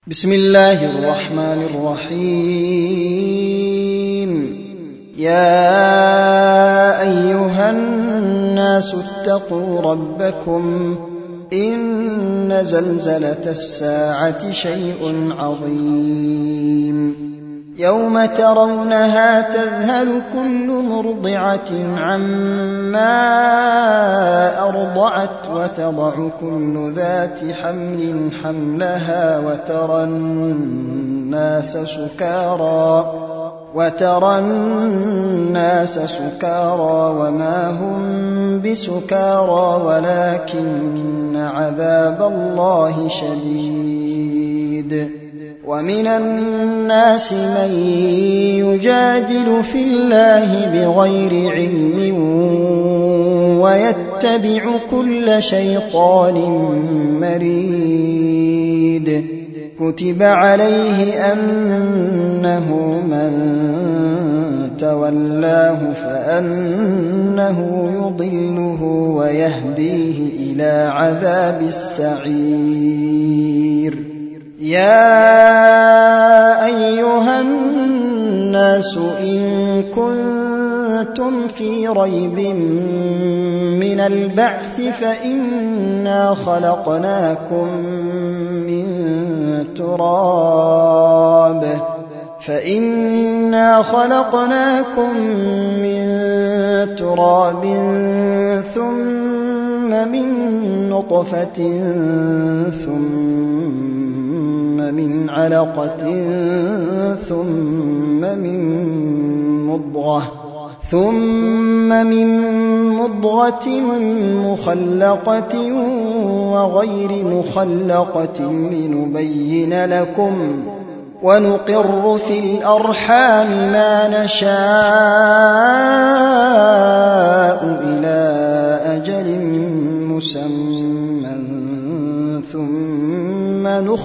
بسم الله الرحمن الرحيم. يا أيها الناس اتقوا ربكم إن زلزلة الساعة شيء عظيم يوم ترونها تذهل كل مرضعة عما أرضعت وتضع كل ذات حمل حملها وترى الناس سكارى وما هم بسكارى ولكن عذاب الله شديد. ومن الناس من يجادل في الله بغير علم ويتبع كل شيطان مريد. كتب عليه أنه من تولاه فأنه يضله ويهديه إلى عذاب السعير. يا أيها الناس إن كنتم في ريب من البعث فإنا خلقناكم من تراب ثم من نطفة ثم من علقة ثم من مضغة مخلقة وغير مخلقة لنبين لكم ونقر في الأرحام ما نشاء إلى أجل مسمى ثم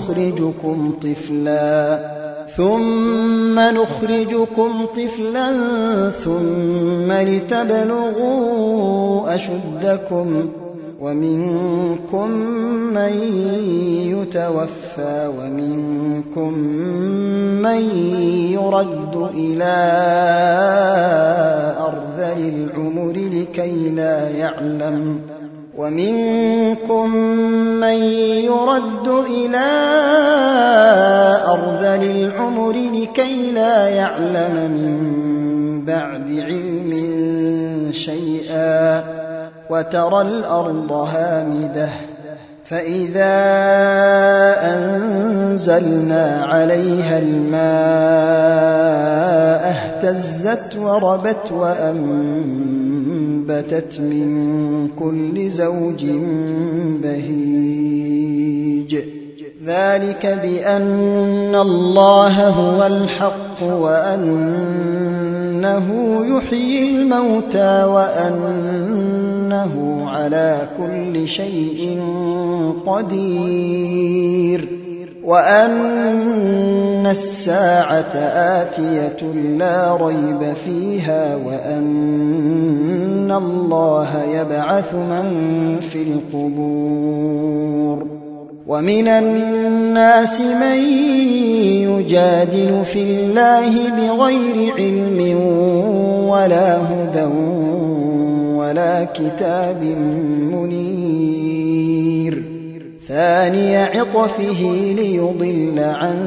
نخرجكم طفلا ثم لتبلغوا أشدكم ومنكم من يتوفى ومنكم من يرد إلى أرذل العمر لكي لا يعلم من بعد علم شيئا. وترى الأرض هامدة فإذا أنزلنا عليها الماء اهتزت وربت وأنبتت من كل زوج بهيج. ذلك بأن الله هو الحق وأنه يحيي الموتى وأنه على كل شيء قدير وأن الساعة آتية لا ريب فيها وأن الله يبعث من في القبور. ومن الناس من يجادل في الله بغير علم ولا هدى ولا كتاب منير. ثاني عطفه ليضل عن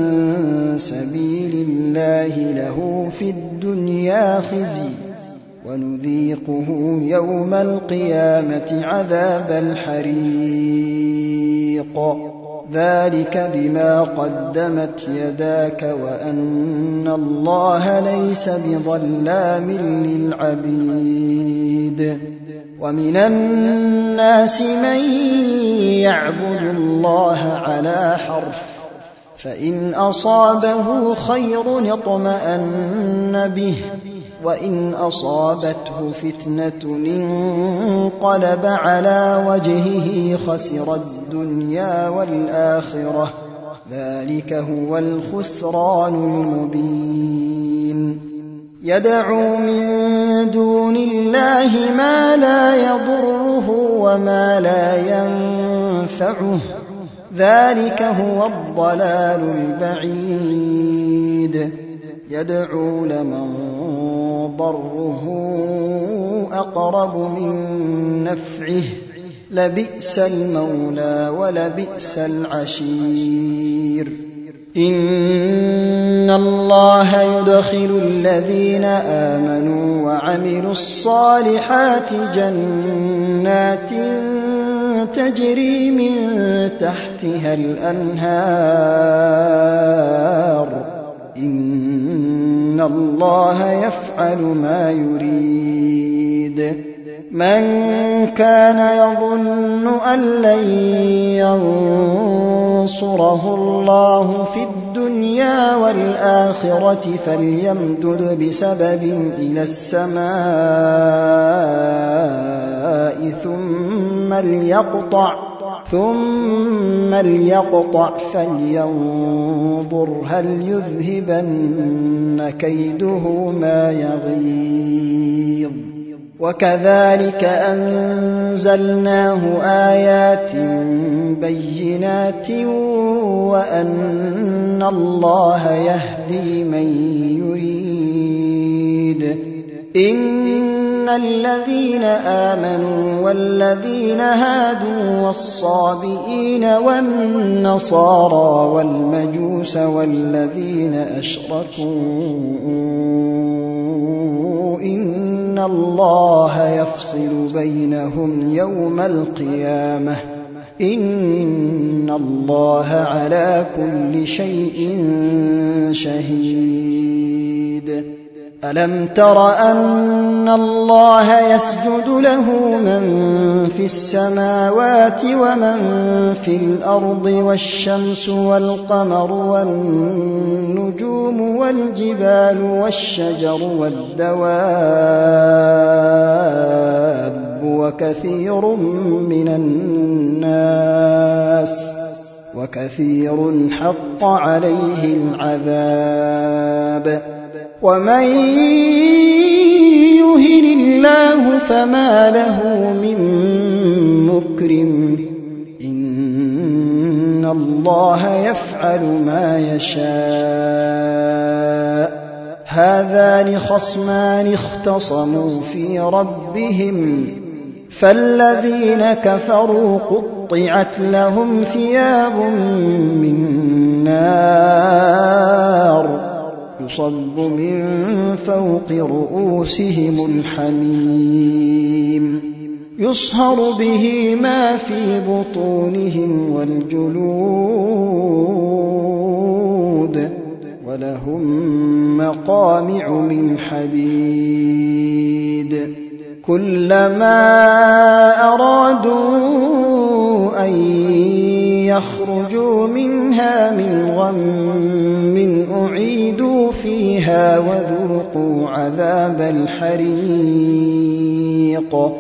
سبيل الله له في الدنيا خزي ونذيقه يوم القيامة عذاب الحريق. ذلك بما قدمت يداك وأن الله ليس بظلام للعبيد. ومن الناس من يعبد الله على حرف فإن أصابه خير اطمأن به وإن أصابته فتنة انقلب على وجهه خسر الدنيا والآخرة. ذلك هو الخسران المبين. يدعو من دون الله ما لا يضره وما لا ينفعه ذلك هو الضلال البعيد يدعو لمن ضره أقرب من نفعه لبئس المولى ولبئس العشير إن الله يدخل الذين آمنوا وعملوا الصالحات جنات تجري من تحتها الأنهار إن الله يفعل ما يريد من كان يظن أن لن ينصره الله في الدنيا والآخرة فليمدد بسبب إلى السماء ثم ليقطع فلينظر هل يذهبن كيده ما يغيظ وكذلك أنزلناه آيات بينات وأن الله يهدي من يريد إن الذين آمنوا والذين هادوا والصابئين والنصارى والمجوس والذين أشركوا إن الله يفصل بينهم يوم القيامة إن الله على كل شيء شهيد ألم تر أن الله يسجد له من في السماوات ومن في الأرض والشمس والقمر والنجوم والجبال والشجر والدواب وكثير حق عليه العذاب ومن يهن الله فما له من مكرم إن الله يفعل ما يشاء هذان خصمان اختصموا في ربهم فالذين كفروا قطعت لهم ثياب من نار يصب من فوق رؤوسهم الحميم يصهر به ما في بطونهم والجلود ولهم مقامع من حديد كلما أرادوا أن يخرجوا منها من غم أعيدوا فيها وذوقوا عذاب الحريق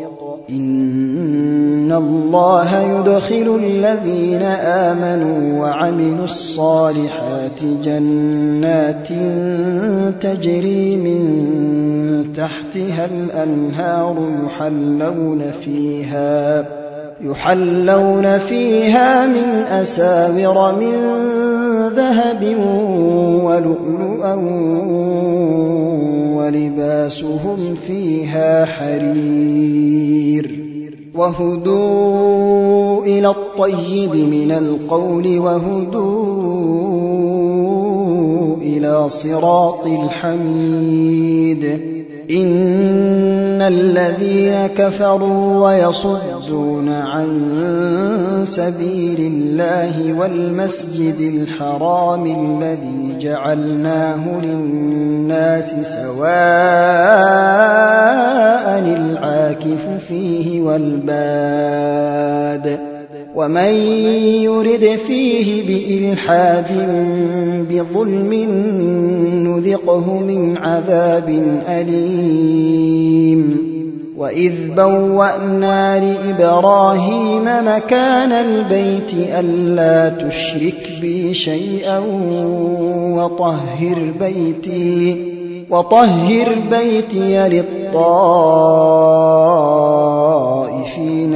إن الله يدخل الذين آمنوا وعملوا الصالحات جنات تجري من تحتها الأنهار يحلون فيها من أساور من ذهب ولؤلؤا ولباسهم فيها حرير وهدوا إلى الطيب من القول وهدوا إلى صراط الحميد إن الذين كفروا ويصدون عن سبيل الله والمسجد الحرام الذي جعلناه للناس سواء العاكف فيه والباد ومن يرد فيه بإلحاد بظلم نذقه من عذاب أليم وإذ بوأنا لإبراهيم مكان البيت ألا تشرك بي شيئا وطهر بيتي للطائفين والطائفين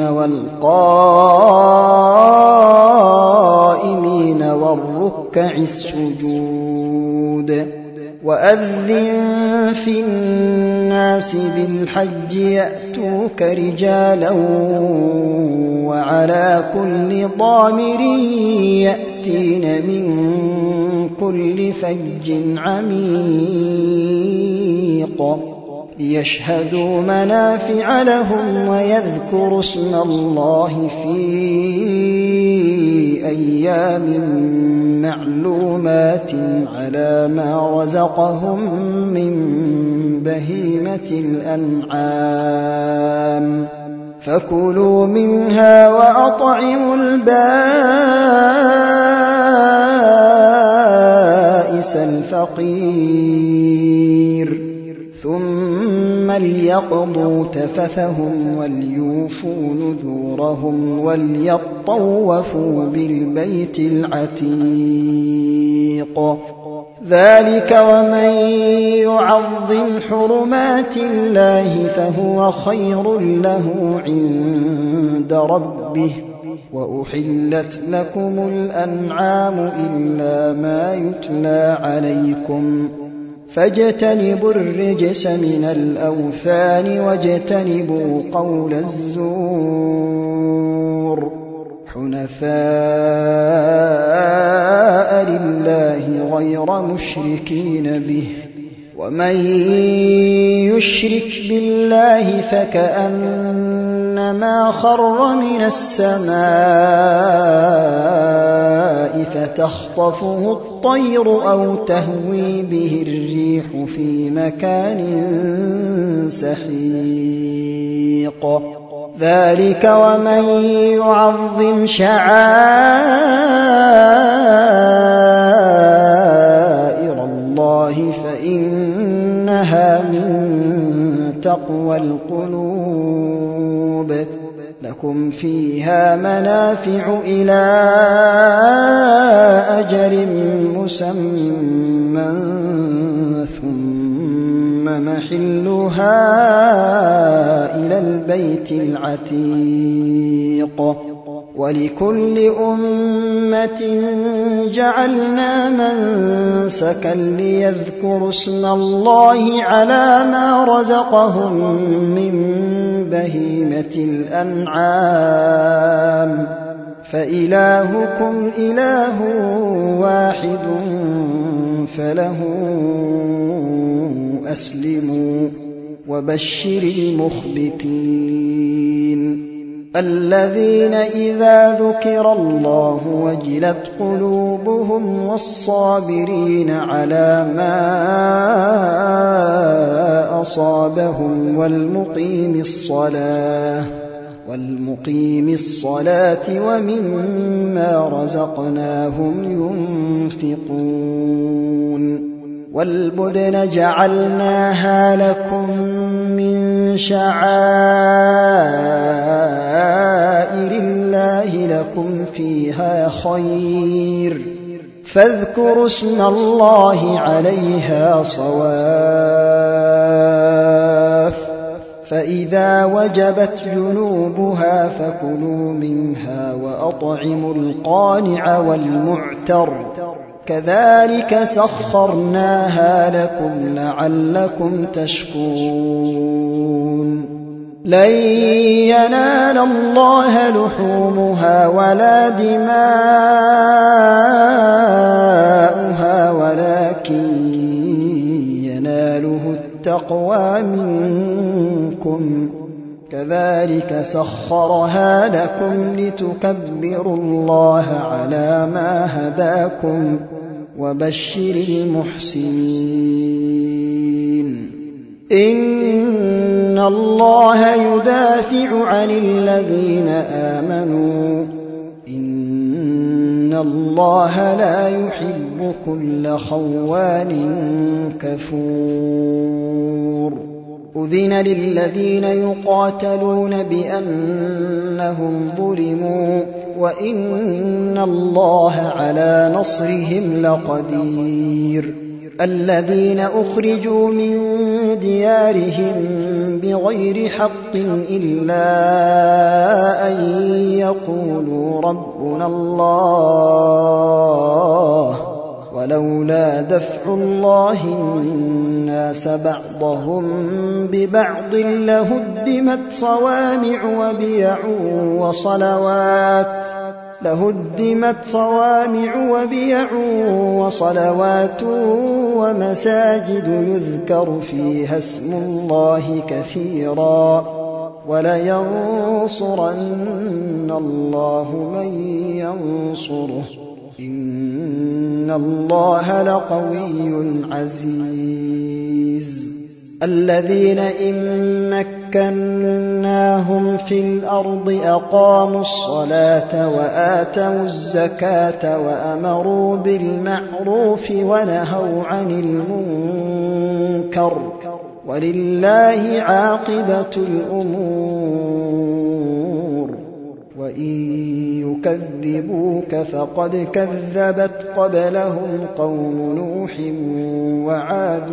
والقائمين والركع السجود وأذن في الناس بالحج يأتوك رجالا وعلى كل ضامر يأتين من كل فج عميق ليشهدوا منافع لهم ويذكروا اسم الله في أيام معلومات على ما رزقهم من بهيمة الأنعام فكلوا منها وأطعموا البائس الفقير ثم ليقضوا تفثهم وليوفوا نذورهم وليطوفوا بالبيت العتيق ذلك ومن يعظم حرمات الله فهو خير له عند ربه وأحلت لكم الأنعام إلا ما يتلى عليكم فاجتنبوا الرجس من الأوثان واجتنبوا قول الزور حنفاء لله غير مشركين به ومن يشرك بالله فكأنما خر من السماء فتخطفه الطير أو تهوي به الريح في مكان سحيق ذلك ومن يعظم شعائر الله فإنها من تقوى القلوب لكم فيها منافع إلى أجل مسمى ثم محلها إلى البيت العتيق ولكل أمة جعلنا منسكا ليذكروا اسم الله على ما رزقهم من بهيمة الأنعام فإلهكم إله واحد فله أسلموا وبشر المخبتين الذين إذا ذكر الله وجلت قلوبهم والصابرين على ما أصابهم والمقيم الصلاة ومما رزقناهم ينفقون والبدن جعلناها لكم من شعائر الله لكم فيها خير فاذكروا اسم الله عليها صواف فإذا وجبت جنوبها فكلوا منها وأطعموا القانع والمعتر كذلك سخرناها لكم لعلكم تشكرون لن ينال الله لحومها ولا دماؤها ولكن يناله التقوى منكم كذلك سخرها لكم لتكبروا الله على ما هداكم وبشر المحسنين إن الله يدافع عن الذين آمنوا إن الله لا يحب كل خوان كفور أذن للذين يقاتلون بأنهم ظلموا وإن الله على نصرهم لقدير الذين أخرجوا من ديارهم بغير حق إلا أن يقولوا ربنا الله ولولا دفع الله الناس بعضهم ببعض لهدمت صوامع وبيع وصلوات ومساجد يذكر فيها اسم الله كثيرا ولينصرن الله من ينصره إن الله لقوي عزيز الذين إن مكناهم في الأرض أقاموا الصلاة وآتوا الزكاة وأمروا بالمعروف ونهوا عن المنكر ولله عاقبة الأمور وإن يكذبوك فقد كذبت قبلهم قوم نوح وعاد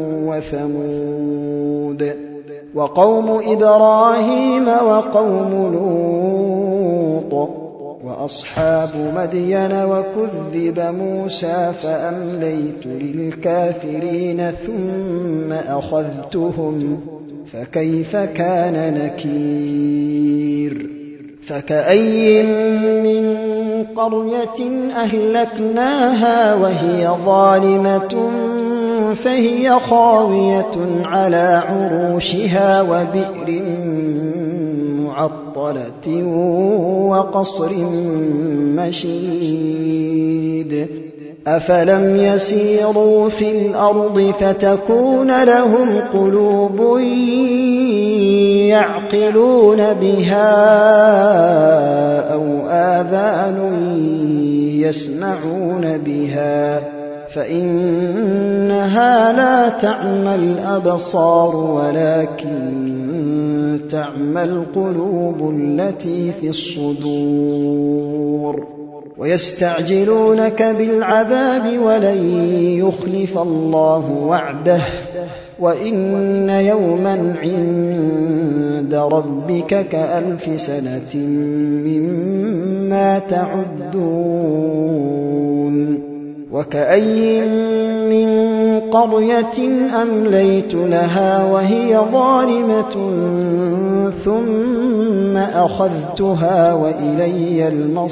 وثمود وقوم إبراهيم وقوم لوط وأصحاب مدين وكذب موسى فأمليت للكافرين ثم أخذتهم فكيف كان نكير فكأي من قرية أهلكناها وهي ظالمة فهي خاوية على عروشها وبئر معطلة وقصر مشيد أفلم يسيروا في الأرض فتكون لهم قلوب يعقلون بها أو آذان يسمعون بها فإنها لا تعمى الأبصار ولكن تعمى القلوب التي في الصدور ويستعجلونك بالعذاب ولن يخلف الله وعده وإن يوما عند ربك كألف سنة مما تعدون وكأي من قرية أمليت لها وهي ظالمة ثم أخذتها وإلي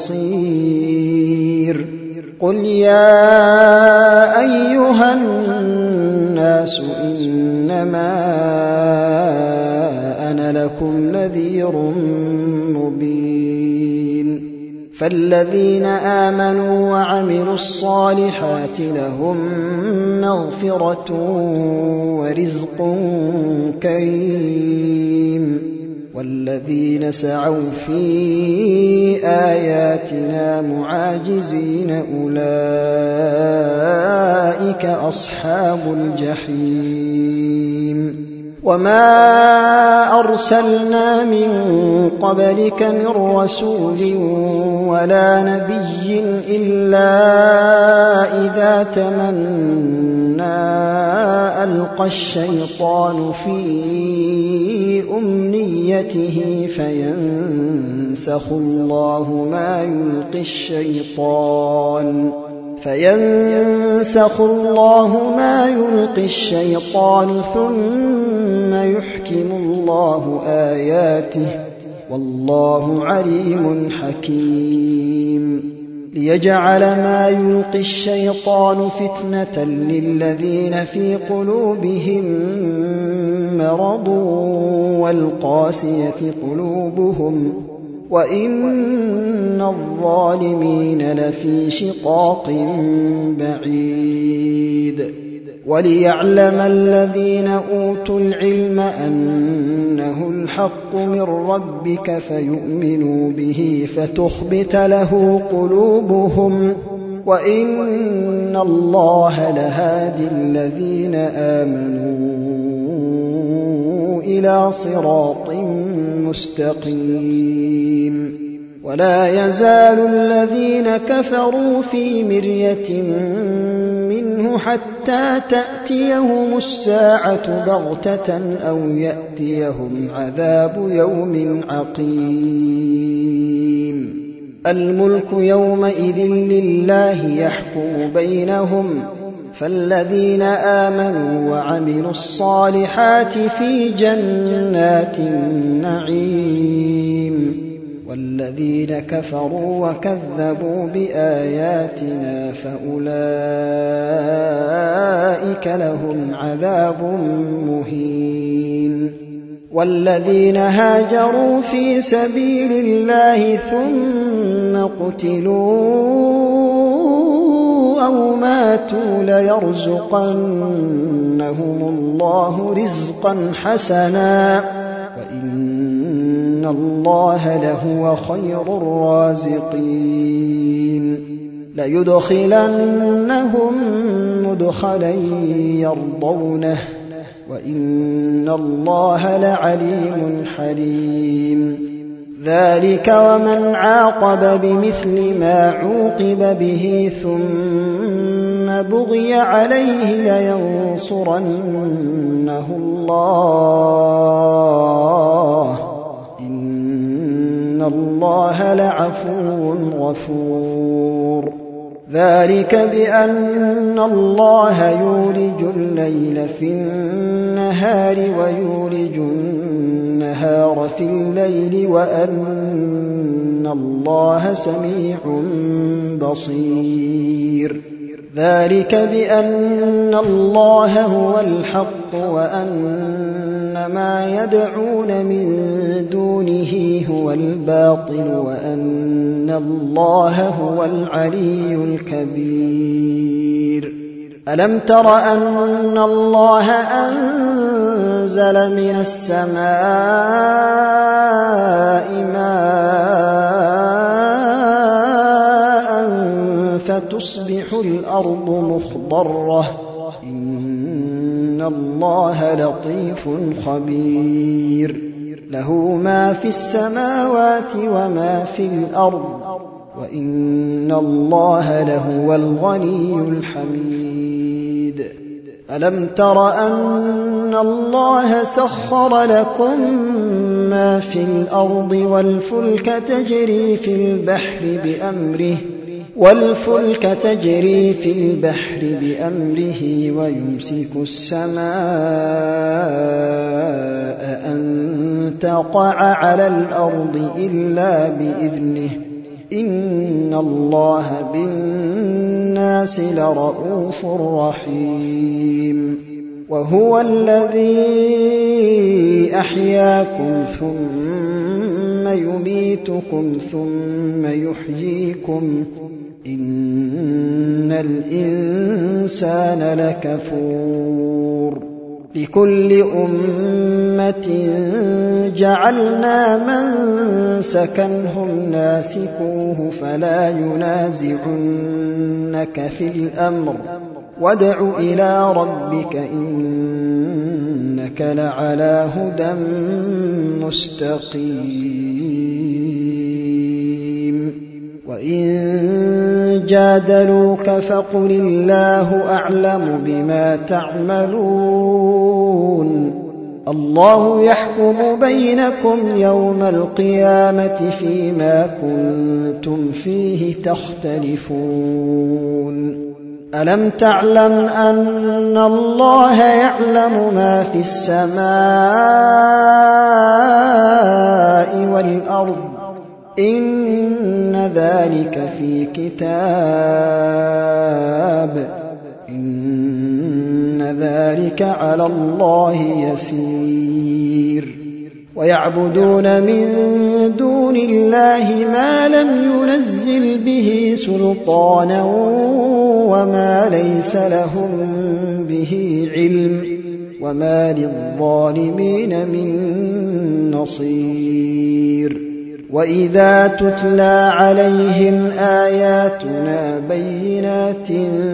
المصير قل يا أيها الناس إنما أنا لكم نذير مبين فالذين آمنوا وعملوا الصالحات لهم مغفرة ورزق كريم والذين سعوا في آياتنا معاجزين أولئك أصحاب الجحيم وما أرسلنا من قبلك من رسول ولا نبي إلا إذا تمنى ألقى الشيطان في أمنيته فينسخ الله ما يلقي الشيطان ثم يحكم الله آياته والله عليم حكيم ليجعل ما يلقي الشيطان فتنة للذين في قلوبهم مرض والقاسية قلوبهم وإن الظالمين لفي شقاق بعيد وليعلم الذين أوتوا العلم أنه الحق من ربك فيؤمنوا به فتخبت له قلوبهم وإن الله لهادي الذين آمنوا إلى صراط مستقيم ولا يزال الذين كفروا في مرية منه حتى تأتيهم الساعة بغتة أو يأتيهم عذاب يوم عقيم الملك يومئذ لله يحكم بينهم فالذين آمنوا وعملوا الصالحات في جنات النعيم والذين كفروا وكذبوا بآياتنا فأولئك لهم عذاب مهين والذين هاجروا في سبيل الله ثم قتلوا أو ماتوا ليرزقنهم الله رزقا حسنا وإن الله لهو خير الرازقين ليدخلنهم مدخلا يرضونه وإن الله لعليم حليم ذلك ومن عاقب بمثل ما عوقب به ثم بغي عليه لينصرنه الله إن الله لعفو غفور ذلك بأن الله يولج الليل في النهار ويولج النهار في الليل وأن الله سميع بصير ذلك بأن الله هو الحق وأن ما يدعون من دونه هو الباطل وأن الله هو العلي الكبير ألم تر أن الله أنزل من السماء ماء فتصبح الأرض مخضرة إن الله لطيف خبير له ما في السماوات وما في الأرض وإن الله لهو الغني الحميد ألم تر أن الله سخر لكم ما في الأرض والفلك تجري في البحر بأمره ويمسك السماء أن تقع على الأرض إلا بإذنه إن الله بالناس لرءوف رحيم وهو الذي أحياكم ثم يميتكم ثم يحييكم إن الإنسان لكفور لكل أمة جعلنا منسكنهم ناسكوه فلا ينازعنك في الأمر وادع إلى ربك إنك لعلى هدى مستقيم وإن جادلوك فقل الله أعلم بما تعملون الله يحكم بينكم يوم القيامة فيما كنتم فيه تختلفون ألم تعلم أن الله يعلم ما في السماء والأرض إن ذلك في كتاب إن ذلك على الله يسير ويعبدون من دون الله ما لم ينزل به سلطانا وما ليس لهم به علم وما للظالمين من نصير وإذا تتلى عليهم آياتنا بينات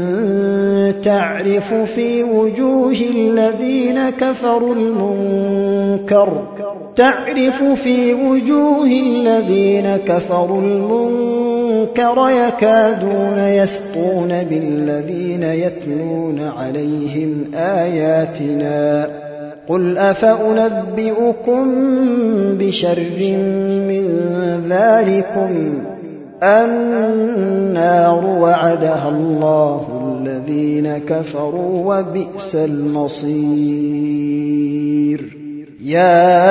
تعرف في وجوه الذين كفروا المنكر تعرف في وجوه الذين كفروا المنكر يكادون يسطون بالذين يتلون عليهم آياتنا قل أفأنبئكم بشر من ذلكم النار وعدها الله الذين كفروا وبئس المصير يا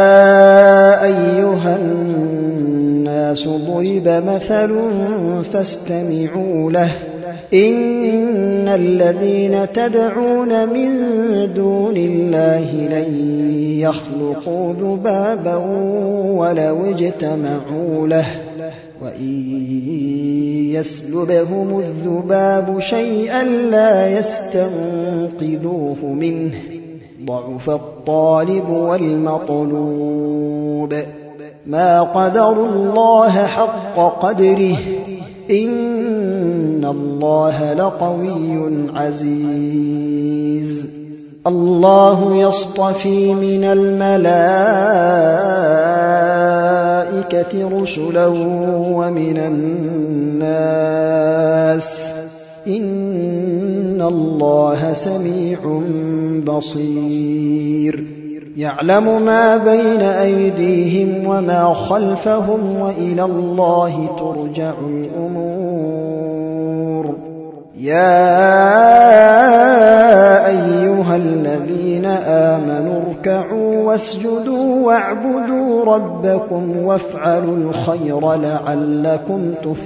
أيها الناس ضرب مثل فاستمعوا له إن الذين تدعون من دون الله لن يخلقوا ذبابا ولو اجتمعوا له وإن يسلبهم الذباب شيئا لا يستنقذوه منه ضعف الطالب والمطلوب ما قدروا الله حق قدره إن الله لقوي عزيز الله يصطفي من الملائكة رسلا ومن الناس إن الله سميع بصير يعلم ما بين أيديهم وما خلفهم وإلى الله ترجع الأمور يا أيها الذين آمنوا اركعوا واسجدوا واعبدوا ربكم وافعلوا الخير لعلكم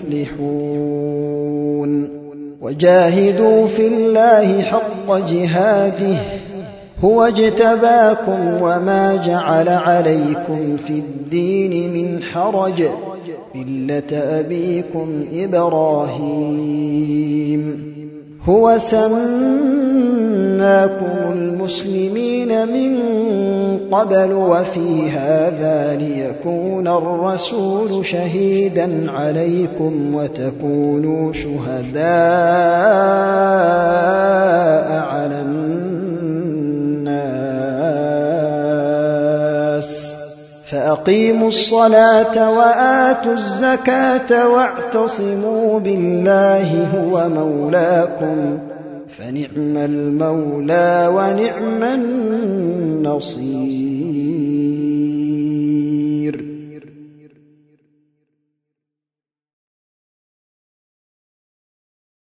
تفلحون وجاهدوا في الله حق جهاده هو اجتباكم وما جعل عليكم في الدين من حرج ملة أبيكم إبراهيم هو سماكم المسلمين من قبل وفي هذا ليكون الرسول شهيدا عليكم وتكونوا شهداء على الناس فأقيموا الصلاة وآتوا الزكاة واعتصموا بالله هو مولاكم فنعم المولى ونعم النصير